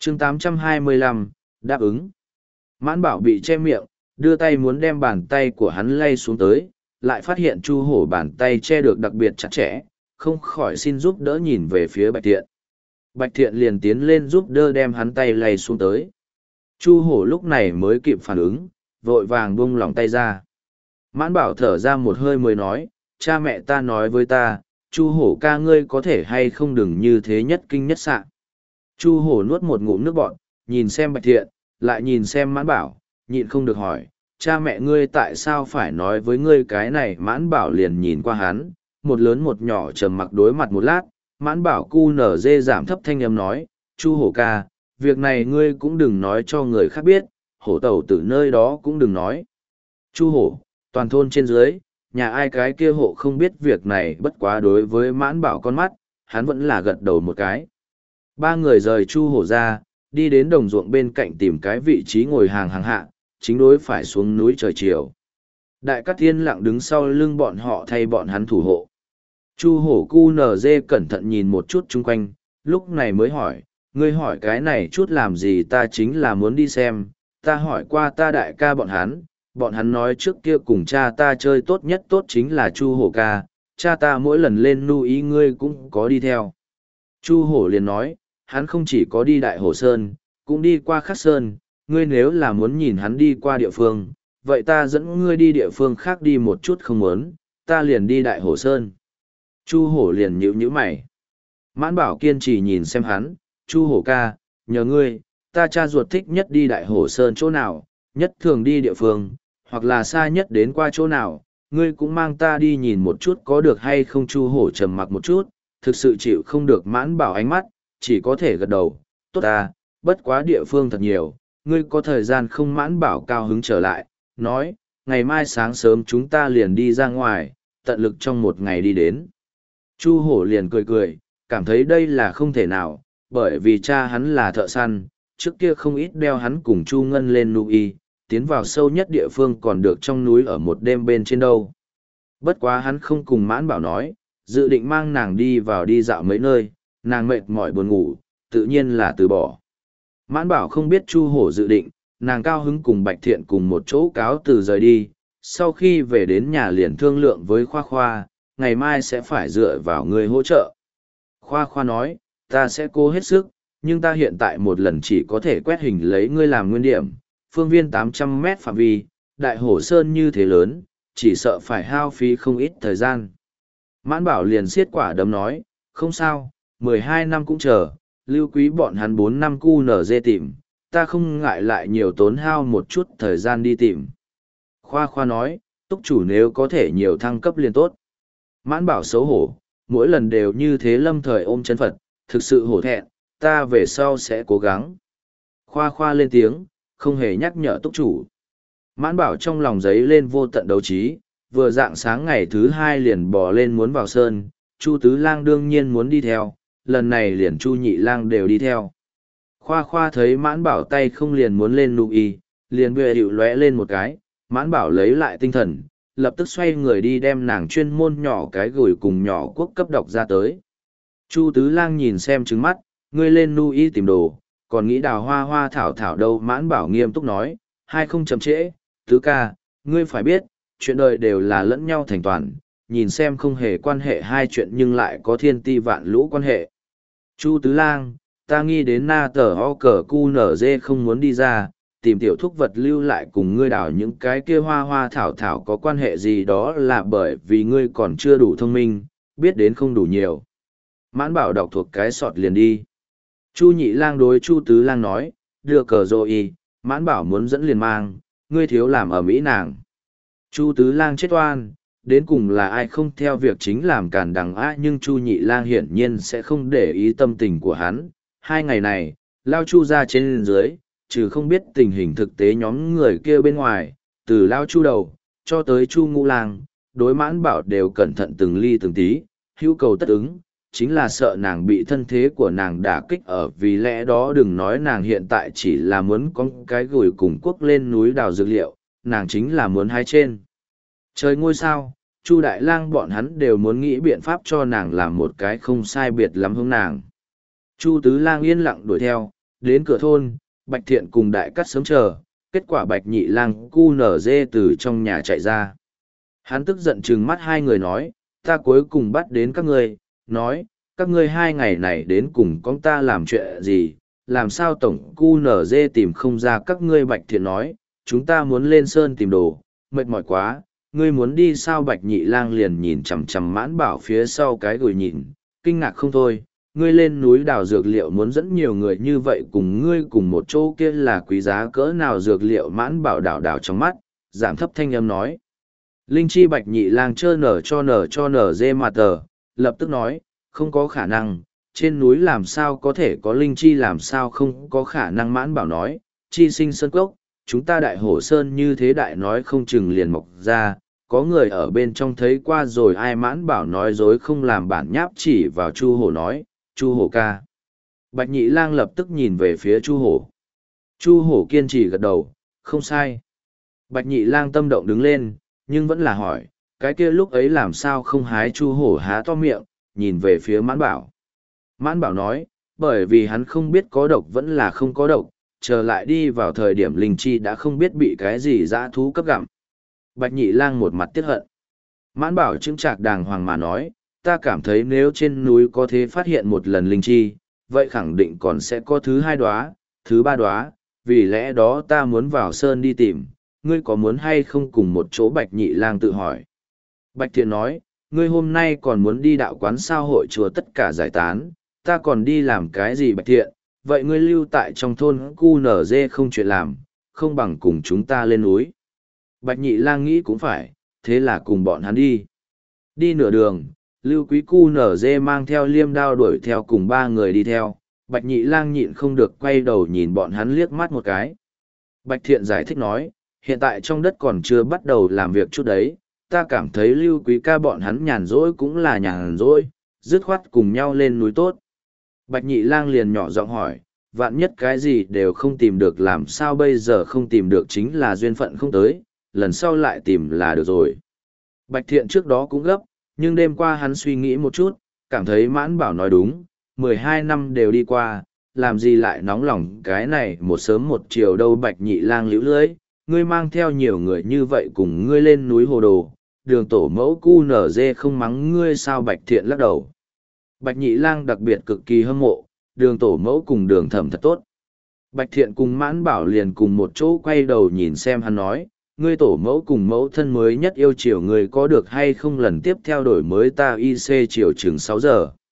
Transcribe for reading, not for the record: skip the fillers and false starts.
chương 825, đáp ứng. Mãn Bảo bị che miệng, đưa tay muốn đem bàn tay của hắn lay xuống tới, lại phát hiện Chu Hổ bàn tay che được đặc biệt chặt chẽ, không khỏi xin giúp đỡ nhìn về phía Bạch Thiện. Bạch Thiện liền tiến lên giúp đỡ đem hắn tay lay xuống tới. Chu Hổ lúc này mới kịp phản ứng, vội vàng buông lỏng tay ra. Mãn Bảo thở ra một hơi mới nói, cha mẹ ta nói với ta, Chu Hổ ca ngươi có thể hay không đừng như thế nhất kinh nhất sạn. Chu Hổ nuốt một ngụm nước bọt, nhìn xem Bạch Thiện, lại nhìn xem Mãn Bảo, nhịn không được hỏi, cha mẹ ngươi tại sao phải nói với ngươi cái này? Mãn Bảo liền nhìn qua hắn, một lớn một nhỏ trầm mặc đối mặt một lát, Mãn Bảo cu nở dê giảm thấp thanh âm nói, Chu Hổ ca, việc này ngươi cũng đừng nói cho người khác biết, hổ tẩu từ nơi đó cũng đừng nói. Chu Hổ, toàn thôn trên dưới, nhà ai cái kia hộ không biết việc này, bất quá đối với Mãn Bảo con mắt, hắn vẫn là gật đầu một cái. Ba người rời Chu Hổ ra, đi đến đồng ruộng bên cạnh tìm cái vị trí ngồi hàng hạ, chính đối phải xuống núi trời chiều. Đại Cát Thiên lặng đứng sau lưng bọn họ thay bọn hắn thủ hộ. Chu Hổ cu nở dê cẩn thận nhìn một chút chung quanh, lúc này mới hỏi, ngươi hỏi cái này chút làm gì? Ta chính là muốn đi xem, ta hỏi qua ta đại ca bọn hắn nói trước kia cùng cha ta chơi tốt nhất tốt chính là Chu Hổ ca, cha ta mỗi lần lên nu ý ngươi cũng có đi theo. Chu Hổ liền nói, hắn không chỉ có đi Đại Hổ Sơn, cũng đi qua Khắc Sơn, ngươi nếu là muốn nhìn hắn đi qua địa phương, vậy ta dẫn ngươi đi địa phương khác đi một chút. Không muốn, ta liền đi Đại Hổ Sơn. Chu Hổ liền nhíu mày. Mãn Bảo kiên trì nhìn xem hắn, Chu Hổ ca, nhờ ngươi, ta cha ruột thích nhất đi Đại Hổ Sơn chỗ nào, nhất thường đi địa phương, hoặc là xa nhất đến qua chỗ nào, ngươi cũng mang ta đi nhìn một chút có được hay không? Chu Hổ trầm mặc một chút, thực sự chịu không được Mãn Bảo ánh mắt, chỉ có thể gật đầu, tốt ta, bất quá địa phương thật nhiều, ngươi có thời gian không? Mãn Bảo cao hứng trở lại, nói, ngày mai sáng sớm chúng ta liền đi ra ngoài, tận lực trong một ngày đi đến. Chu Hổ liền cười, cảm thấy đây là không thể nào, bởi vì cha hắn là thợ săn, trước kia không ít đeo hắn cùng Chu Ngân lên núi, tiến vào sâu nhất địa phương còn được trong núi ở một đêm bên trên đâu. Bất quá hắn không cùng Mãn Bảo nói, dự định mang nàng đi vào đi dạo mấy nơi, nàng mệt mỏi buồn ngủ, tự nhiên là từ bỏ. Mãn Bảo không biết Chu Hổ dự định, nàng cao hứng cùng Bạch Thiện cùng một chỗ cáo từ rời đi, sau khi về đến nhà liền thương lượng với Khoa Khoa, ngày mai sẽ phải dựa vào người hỗ trợ. Khoa Khoa nói, ta sẽ cố hết sức, nhưng ta hiện tại một lần chỉ có thể quét hình lấy ngươi làm nguyên điểm, phương viên 800 mét phạm vi, Đại Hổ Sơn như thế lớn, chỉ sợ phải hao phí không ít thời gian. Mãn Bảo liền siết quả đấm nói, không sao, 12 năm cũng chờ, lưu quý bọn hắn 4 năm cu nở dê tìm, ta không ngại lại nhiều tốn hao một chút thời gian đi tìm. Khoa Khoa nói, túc chủ nếu có thể nhiều thăng cấp liền tốt. Mãn Bảo xấu hổ, mỗi lần đều như thế lâm thời ôm chân Phật, thực sự hổ thẹn, ta về sau sẽ cố gắng. Khoa Khoa lên tiếng, không hề nhắc nhở túc chủ. Mãn Bảo trong lòng giấy lên vô tận đấu trí, vừa dạng sáng ngày thứ 2 liền bò lên muốn vào sơn, Chu Tứ Lang đương nhiên muốn đi theo, lần này liền Chu Nhị Lang đều đi theo. Khoa Khoa thấy Mãn Bảo tay không liền muốn lên nụ y, liền bệ hiệu lóe lên một cái, Mãn Bảo lấy lại tinh thần, lập tức xoay người đi đem nàng chuyên môn nhỏ cái gửi cùng nhỏ quốc cấp đọc ra tới. Chu Tứ Lang nhìn xem trứng mắt, ngươi lên nu y tìm đồ, còn nghĩ đào hoa hoa thảo thảo đâu? Mãn Bảo nghiêm túc nói, hai không chậm trễ, Tứ ca, ngươi phải biết, chuyện đời đều là lẫn nhau thành toàn, nhìn xem không hề quan hệ hai chuyện nhưng lại có thiên ti vạn lũ quan hệ. Chu Tứ Lang, ta nghĩ đến na tờ ho cờ cu nở dê không muốn đi ra, tìm tiểu thúc vật lưu lại cùng ngươi đào những cái kia hoa hoa thảo thảo có quan hệ gì? Đó là bởi vì ngươi còn chưa đủ thông minh, biết đến không đủ nhiều. Mãn Bảo đọc thuộc cái sọt liền đi. Chu Nhị Lang đối Chu Tứ Lang nói, đưa cờ rồi, Mãn Bảo muốn dẫn liền mang, ngươi thiếu làm ở Mỹ nàng. Chu Tứ Lang chết oan, đến cùng là ai không theo việc chính làm cản đằng á, nhưng Chu Nhị Lang hiển nhiên sẽ không để ý tâm tình của hắn. 2 ngày này, lao Chu ra trên dưới, trừ không biết tình hình thực tế nhóm người kia bên ngoài, từ lao Chu đầu, cho tới Chu Ngũ Lang, đối Mãn Bảo đều cẩn thận từng ly từng tí, hữu cầu tất ứng, chính là sợ nàng bị thân thế của nàng đả kích ở, vì lẽ đó đừng nói nàng hiện tại chỉ là muốn có cái gửi cùng quốc lên núi đào dược liệu, nàng chính là muốn hái trên trời ngôi sao. Chu Đại Lang bọn hắn đều muốn nghĩ biện pháp cho nàng làm một cái không sai biệt lắm hướng nàng. Chu Tứ Lang yên lặng đuổi theo, đến cửa thôn, Bạch Thiện cùng Đại Cát sớm chờ, kết quả Bạch Nhị Lang cu nở dê từ trong nhà chạy ra. Hắn tức giận trừng mắt hai người nói, ta cuối cùng bắt đến các ngươi, nói, các ngươi 2 ngày này đến cùng con ta làm chuyện gì, làm sao tổng cu nở dê tìm không ra các ngươi. Bạch Thiện nói, chúng ta muốn lên sơn tìm đồ, mệt mỏi quá, ngươi muốn đi sao? Bạch Nhị Lang liền nhìn chằm chằm Mãn Bảo phía sau cái gùi nhìn, kinh ngạc không thôi, ngươi lên núi đào dược liệu muốn dẫn nhiều người như vậy cùng ngươi cùng một chỗ kia là quý giá cỡ nào dược liệu? Mãn Bảo đảo đảo trong mắt, giảm thấp thanh âm nói. Linh chi. Bạch Nhị Lang chơ nở dê mà tờ, lập tức nói, không có khả năng, trên núi làm sao có thể có linh chi, làm sao không có khả năng? Mãn Bảo nói, chi sinh sơn cốc, chúng ta Đại Hổ Sơn như thế đại nói không chừng liền mọc ra, có người ở bên trong thấy qua rồi. Ai? Mãn Bảo nói dối không làm bản nháp chỉ vào Chu Hổ nói, Chu Hổ ca. Bạch Nhị Lang lập tức nhìn về phía Chu Hổ. Chu Hổ kiên trì gật đầu, không sai. Bạch Nhị Lang tâm động đứng lên, nhưng vẫn là hỏi, cái kia lúc ấy làm sao không hái? Chu Hổ há to miệng, nhìn về phía Mãn Bảo. Mãn Bảo nói, bởi vì hắn không biết có độc vẫn là không có độc, trở lại đi vào thời điểm linh chi đã không biết bị cái gì dã thú cấp gặm. Bạch Nhị Lang một mặt tiếc hận. Mãn Bảo chững chạc đàng hoàng mà nói, ta cảm thấy nếu trên núi có thể phát hiện một lần linh chi, vậy khẳng định còn sẽ có thứ 2 đóa, thứ 3 đóa, vì lẽ đó ta muốn vào sơn đi tìm, ngươi có muốn hay không cùng một chỗ? Bạch Nhị Lang tự hỏi. Bạch Thiện nói, ngươi hôm nay còn muốn đi đạo quán sao? Hội chùa tất cả giải tán, ta còn đi làm cái gì? Bạch Thiện, vậy ngươi lưu tại trong thôn cu nở dê không chuyện làm, không bằng cùng chúng ta lên núi. Bạch Nhị Lang nghĩ cũng phải, thế là cùng bọn hắn đi. Đi nửa đường, Lưu Quý cu nở dê mang theo liêm đao đuổi theo cùng 3 người đi theo. Bạch Nhị Lang nhịn không được quay đầu nhìn bọn hắn liếc mắt một cái. Bạch Thiện giải thích nói, hiện tại trong đất còn chưa bắt đầu làm việc chút đấy, ta cảm thấy Lưu Quý ca bọn hắn nhàn rỗi cũng là nhàn rỗi, dứt khoát cùng nhau lên núi tốt. Bạch Nhị Lang liền nhỏ giọng hỏi, vạn nhất cái gì đều không tìm được làm sao bây giờ? Không tìm được chính là duyên phận không tới, lần sau lại tìm là được rồi. Bạch Thiện trước đó cũng gấp, nhưng đêm qua hắn suy nghĩ một chút, cảm thấy Mãn Bảo nói đúng, 12 năm đều đi qua, làm gì lại nóng lòng cái này một sớm một chiều đâu? Bạch Nhị Lang liễu lưỡi, ngươi mang theo nhiều người như vậy cùng ngươi lên núi hồ đồ, Đường tổ mẫu cu nở dê không mắng ngươi sao? Bạch Thiện lắc đầu. Bạch Nhị Lang đặc biệt cực kỳ hâm mộ, Đường tổ mẫu cùng Đường thẩm thật tốt. Bạch Thiện cùng Mãn Bảo liền cùng một chỗ quay đầu nhìn xem hắn nói, ngươi tổ mẫu cùng mẫu thân mới nhất yêu chiều ngươi có được hay không? Lần tiếp theo đổi mới ta IC chiều chừng 6 giờ.